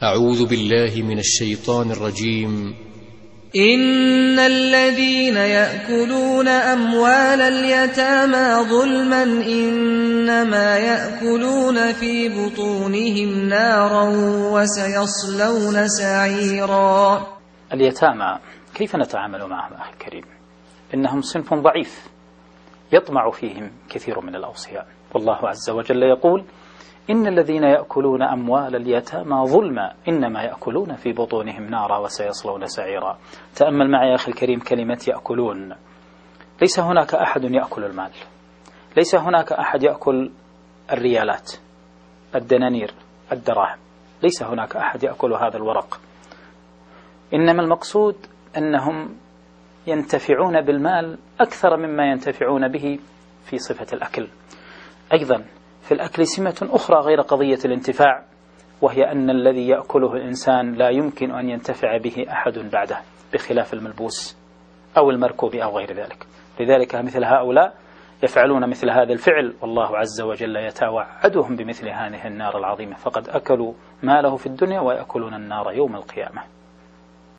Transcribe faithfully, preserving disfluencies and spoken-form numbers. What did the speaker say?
أعوذ بالله من الشيطان الرجيم. إن الذين يأكلون أموال اليتامى ظلما إنما يأكلون في بطونهم نارا وسيصلون سعيرا. اليتامى كيف نتعامل معهم أخي الكريم؟ إنهم صنف ضعيف يطمع فيهم كثير من الأوصياء، والله عز وجل يقول: إن الذين يأكلون أموال اليتامى ظلما إنما يأكلون في بطونهم نارا وسيصلون سعيرا. تأمل معي يا أخي الكريم كلمة يأكلون. ليس هناك أحد يأكل المال، ليس هناك أحد يأكل الريالات، الدنانير، الدراهم، ليس هناك أحد يأكل هذا الورق، إنما المقصود أنهم ينتفعون بالمال أكثر مما ينتفعون به في صفة الأكل. أيضا في الأكل سمة أخرى غير قضية الانتفاع، وهي أن الذي يأكله الإنسان لا يمكن أن ينتفع به أحد بعده، بخلاف الملبوس أو المركوب أو غير ذلك. لذلك مثل هؤلاء يفعلون مثل هذا الفعل، والله عز وجل يتوعدهم بمثل هذه النار العظيمة، فقد أكلوا ماله في الدنيا ويأكلون النار يوم القيامة.